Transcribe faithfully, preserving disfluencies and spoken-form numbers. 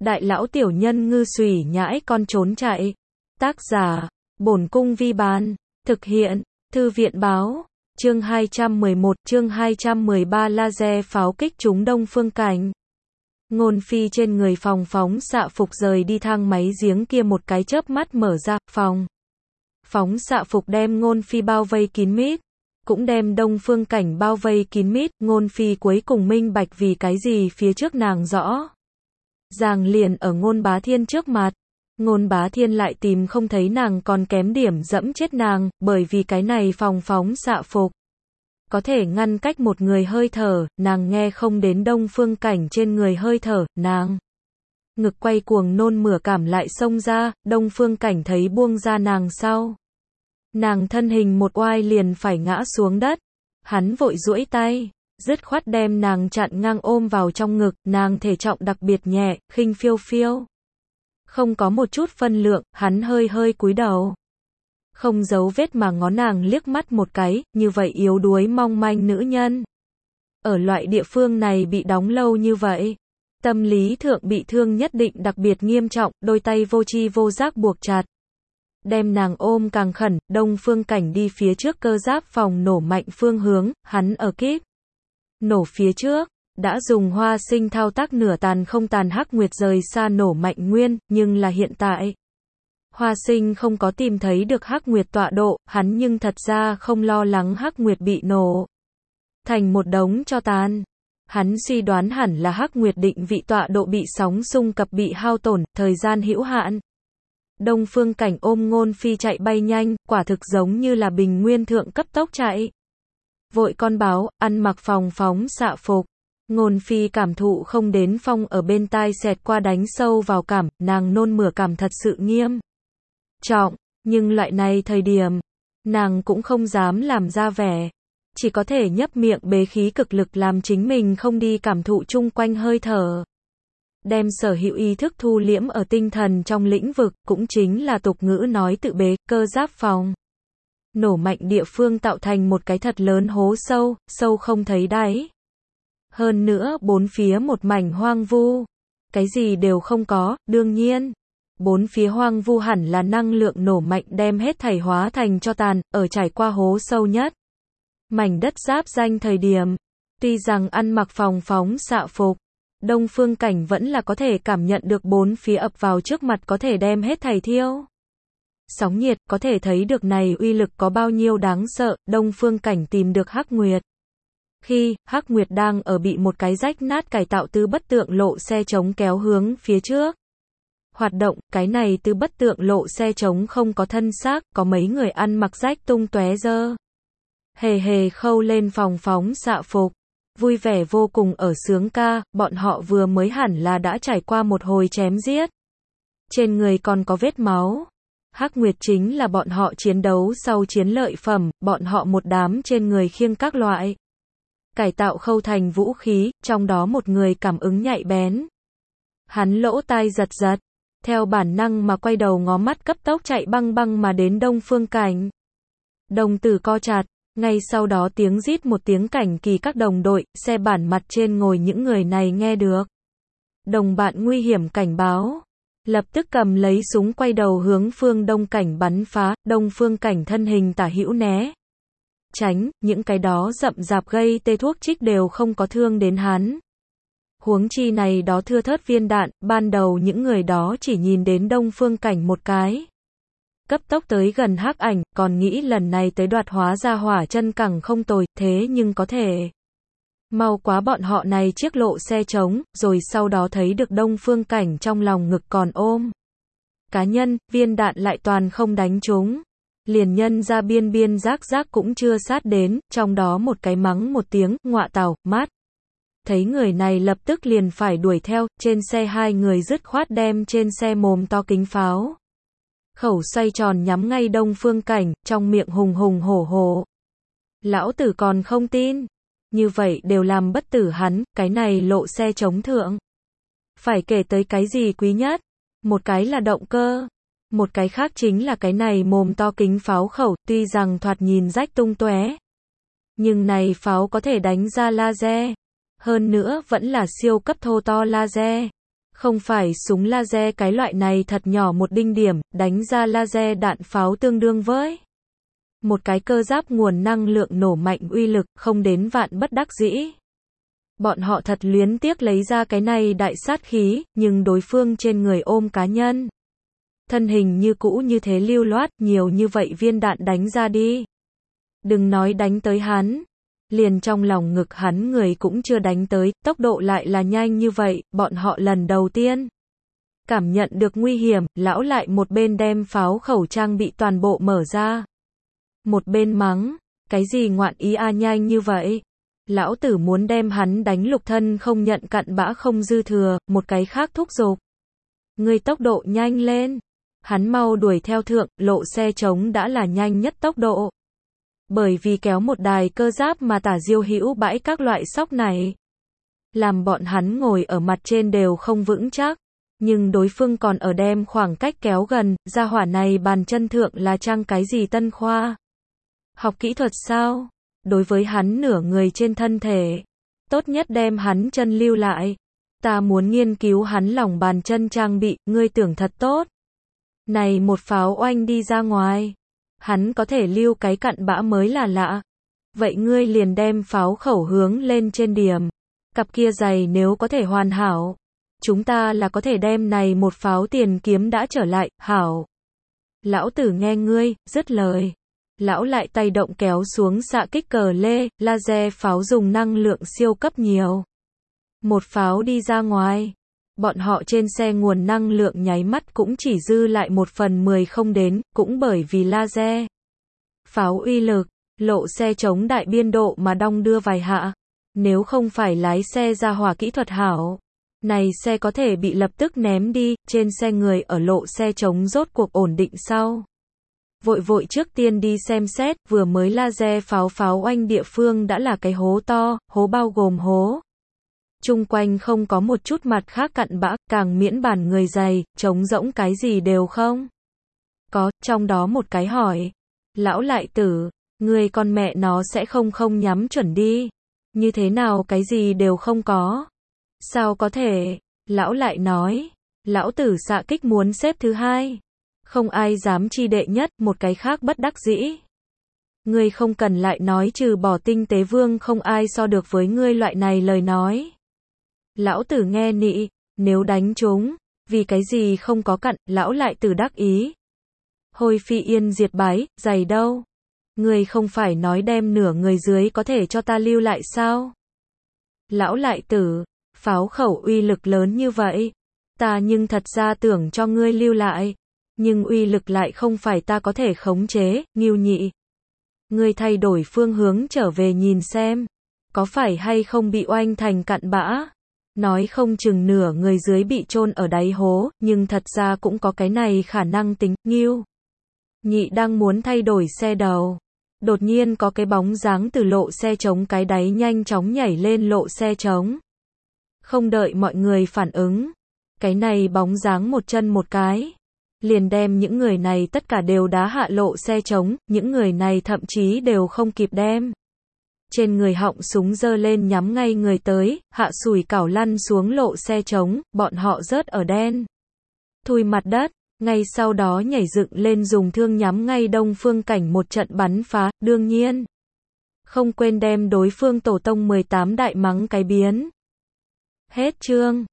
Đại lão tiểu nhân ngư xùy nhãi con trốn chạy. Tác giả, Bổn Cung Vi Bán. Thực hiện, Thư viện Báo. Chương hai trăm mười một, chương hai trăm mười ba laser pháo kích trúng Đông Phương Cảnh. Ngôn Phi trên người phòng phóng xạ phục rời đi thang máy giếng kia một cái chớp mắt mở ra, phòng. Phóng xạ phục đem Ngôn Phi bao vây kín mít. Cũng đem Đông Phương Cảnh bao vây kín mít, Ngôn Phi cuối cùng minh bạch vì cái gì phía trước nàng rõ. Ràng liền ở Ngôn Bá Thiên trước mặt. Ngôn Bá Thiên lại tìm không thấy nàng còn kém điểm dẫm chết nàng, bởi vì cái này phòng phóng xạ phục. Có thể ngăn cách một người hơi thở, nàng nghe không đến Đông Phương Cảnh trên người hơi thở, nàng. Ngực quay cuồng nôn mửa cảm lại xông ra, Đông Phương Cảnh thấy buông ra nàng sau. Nàng thân hình một oai liền phải ngã xuống đất. Hắn vội duỗi tay, dứt khoát đem nàng chặn ngang ôm vào trong ngực, nàng thể trọng đặc biệt nhẹ, khinh phiêu phiêu. Không có một chút phân lượng, hắn hơi hơi cúi đầu. Không giấu vết mà ngó nàng liếc mắt một cái, như vậy yếu đuối mong manh nữ nhân. Ở loại địa phương này bị đóng lâu như vậy. Tâm lý thượng bị thương nhất định đặc biệt nghiêm trọng, đôi tay vô tri vô giác buộc chặt. Đem nàng ôm càng khẩn, Đông Phương Cảnh đi phía trước cơ giáp phòng nổ mạnh phương hướng, hắn ở kíp. Nổ phía trước, đã dùng hoa sinh thao tác nửa tàn không tàn Hắc Nguyệt rời xa nổ mạnh nguyên, nhưng là hiện tại. Hoa sinh không có tìm thấy được Hắc Nguyệt tọa độ, hắn nhưng thật ra không lo lắng Hắc Nguyệt bị nổ thành một đống tro tàn. Hắn suy đoán hẳn là Hắc Nguyệt định vị tọa độ bị sóng xung cập bị hao tổn, thời gian hữu hạn. Đông Phương Cảnh ôm Ngôn Phi chạy bay nhanh, quả thực giống như là bình nguyên thượng cấp tốc chạy. Vội con báo, ăn mặc phòng phóng xạ phục. Ngôn Phi cảm thụ không đến phong ở bên tai xẹt qua đánh sâu vào cảm, nàng nôn mửa cảm thật sự nghiêm trọng, nhưng loại này thời điểm, nàng cũng không dám làm ra vẻ. Chỉ có thể nhấp miệng bế khí cực lực làm chính mình không đi cảm thụ chung quanh hơi thở. Đem sở hữu ý thức thu liễm ở tinh thần trong lĩnh vực, cũng chính là tục ngữ nói tự bế, cơ giáp phòng. Nổ mạnh địa phương tạo thành một cái thật lớn hố sâu, sâu không thấy đáy. Hơn nữa bốn phía một mảnh hoang vu. Cái gì đều không có, đương nhiên. Bốn phía hoang vu hẳn là năng lượng nổ mạnh đem hết thảy hóa thành tro tàn, ở trải qua hố sâu nhất. Mảnh đất giáp danh thời điểm. Tuy rằng ăn mặc phòng phóng xạ phục. Đông Phương Cảnh vẫn là có thể cảm nhận được bốn phía ập vào trước mặt có thể đem hết thảy thiêu. Sóng nhiệt, có thể thấy được này uy lực có bao nhiêu đáng sợ, Đông Phương Cảnh tìm được Hắc Nguyệt. Khi, Hắc Nguyệt đang ở bị một cái rách nát cải tạo tư bất tượng lộ xe chống kéo hướng phía trước. Hoạt động, cái này tư bất tượng lộ xe chống không có thân xác, có mấy người ăn mặc rách tung tóe dơ. Hề hề khâu lên phòng phóng xạ phục. Vui vẻ vô cùng ở sướng ca, bọn họ vừa mới hẳn là đã trải qua một hồi chém giết. Trên người còn có vết máu. Hắc Nguyệt chính là bọn họ chiến đấu sau chiến lợi phẩm, bọn họ một đám trên người khiêng các loại. Cải tạo khâu thành vũ khí, trong đó một người cảm ứng nhạy bén. Hắn lỗ tai giật giật, theo bản năng mà quay đầu ngó mắt cấp tốc chạy băng băng mà đến Đông Phương Cảnh. Đồng tử co chặt. Ngay sau đó tiếng rít một tiếng cảnh kỳ các đồng đội, xe bản mặt trên ngồi những người này nghe được. Đồng bạn nguy hiểm cảnh báo. Lập tức cầm lấy súng quay đầu hướng Phương Đông Cảnh bắn phá, Đông Phương Cảnh thân hình tả hữu né. Tránh, những cái đó rậm rạp gây tê thuốc trích đều không có thương đến hắn. Huống chi này đó thưa thớt viên đạn, ban đầu những người đó chỉ nhìn đến Đông Phương Cảnh một cái. Cấp tốc tới gần Hắc Ảnh, còn nghĩ lần này tới đoạt hóa ra hỏa chân cẳng không tồi, thế nhưng có thể. Mau quá bọn họ này chiếc lộ xe trống, rồi sau đó thấy được Đông Phương Cảnh trong lòng ngực còn ôm. Cá nhân, viên đạn lại toàn không đánh trúng. Liền nhân ra biên biên rác rác cũng chưa sát đến, trong đó một cái mắng một tiếng, ngọa tào, mát. Thấy người này lập tức liền phải đuổi theo, trên xe hai người dứt khoát đem trên xe mồm to kính pháo. Khẩu xoay tròn nhắm ngay Đông Phương Cảnh, trong miệng hùng hùng hổ hổ. Lão tử còn không tin. Như vậy đều làm bất tử hắn, cái này lộ xe chống thượng. Phải kể tới cái gì quý nhất? Một cái là động cơ. Một cái khác chính là cái này mồm to kính pháo khẩu, tuy rằng thoạt nhìn rách tung tóe. Nhưng này pháo có thể đánh ra laser. Hơn nữa vẫn là siêu cấp thô to laser. Không phải súng laser cái loại này thật nhỏ một đinh điểm, đánh ra laser đạn pháo tương đương với một cái cơ giáp nguồn năng lượng nổ mạnh uy lực, không đến vạn bất đắc dĩ. Bọn họ thật luyến tiếc lấy ra cái này đại sát khí, nhưng đối phương trên người ôm cá nhân. Thân hình như cũ như thế lưu loát, nhiều như vậy viên đạn đánh ra đi. Đừng nói đánh tới hắn. Liền trong lòng ngực hắn người cũng chưa đánh tới, tốc độ lại là nhanh như vậy, bọn họ lần đầu tiên. Cảm nhận được nguy hiểm, lão lại một bên đem pháo khẩu trang bị toàn bộ mở ra. Một bên mắng, cái gì ngoạn ý a nhanh như vậy. Lão tử muốn đem hắn đánh lục thân không nhận cặn bã không dư thừa, một cái khác thúc giục. Người tốc độ nhanh lên. Hắn mau đuổi theo thượng, lộ xe trống đã là nhanh nhất tốc độ. Bởi vì kéo một đài cơ giáp mà tả diêu hữu bãi các loại sóc này. Làm bọn hắn ngồi ở mặt trên đều không vững chắc. Nhưng đối phương còn ở đem khoảng cách kéo gần, gia hỏa này bàn chân thượng là trang cái gì tân khoa. Học kỹ thuật sao? Đối với hắn nửa người trên thân thể. Tốt nhất đem hắn chân lưu lại. Ta muốn nghiên cứu hắn lòng bàn chân trang bị, ngươi tưởng thật tốt. Này một pháo oanh đi ra ngoài. Hắn có thể lưu cái cặn bã mới là lạ. Vậy ngươi liền đem pháo khẩu hướng lên trên điểm. Cặp kia giày nếu có thể hoàn hảo. Chúng ta là có thể đem này một pháo tiền kiếm đã trở lại, hảo. Lão tử nghe ngươi, dứt lời. Lão lại tay động kéo xuống xạ kích cờ lê, laser pháo dùng năng lượng siêu cấp nhiều. Một pháo đi ra ngoài. Bọn họ trên xe nguồn năng lượng nháy mắt cũng chỉ dư lại một phần mười không đến, cũng bởi vì laser. Pháo uy lực, lộ xe chống đại biên độ mà đong đưa vài hạ. Nếu không phải lái xe ra hỏa kỹ thuật hảo. Này xe có thể bị lập tức ném đi, trên xe người ở lộ xe chống rốt cuộc ổn định sau. Vội vội trước tiên đi xem xét, vừa mới laser pháo pháo oanh địa phương đã là cái hố to, hố bao gồm hố. Chung quanh không có một chút mặt khác cặn bã, càng miễn bản người dày, trống rỗng cái gì đều không. Có, trong đó một cái hỏi. Lão lại tử, người con mẹ nó sẽ không không nhắm chuẩn đi. Như thế nào cái gì đều không có. Sao có thể? Lão lại nói. Lão tử xạ kích muốn xếp thứ hai. Không ai dám chi đệ nhất, một cái khác bất đắc dĩ. Ngươi không cần lại nói trừ bỏ tinh tế vương không ai so được với ngươi loại này lời nói. Lão tử nghe nị, nếu đánh chúng, vì cái gì không có cặn, lão lại tử đắc ý. Hồi phi yên diệt bái, giày đâu? Ngươi không phải nói đem nửa người dưới có thể cho ta lưu lại sao? Lão lại tử, pháo khẩu uy lực lớn như vậy. Ta nhưng thật ra tưởng cho ngươi lưu lại. Nhưng uy lực lại không phải ta có thể khống chế, Ngưu Nhị. Ngươi thay đổi phương hướng trở về nhìn xem. Có phải hay không bị oanh thành cặn bã? Nói không chừng nửa người dưới bị chôn ở đáy hố, nhưng thật ra cũng có cái này khả năng tính, Ngưu Nhị đang muốn thay đổi xe đầu. Đột nhiên có cái bóng dáng từ lộ xe trống cái đáy nhanh chóng nhảy lên lộ xe trống. Không đợi mọi người phản ứng. Cái này bóng dáng một chân một cái. Liền đem những người này tất cả đều đá hạ lộ xe trống, những người này thậm chí đều không kịp đem. Trên người họng súng giơ lên nhắm ngay người tới, hạ sủi cảo lăn xuống lộ xe trống, bọn họ rớt ở đen. Thui mặt đất, ngay sau đó nhảy dựng lên dùng thương nhắm ngay đông phương cảnh một trận bắn phá, đương nhiên. Không quên đem đối phương tổ tông mười tám đại mắng cái biến. Hết chương.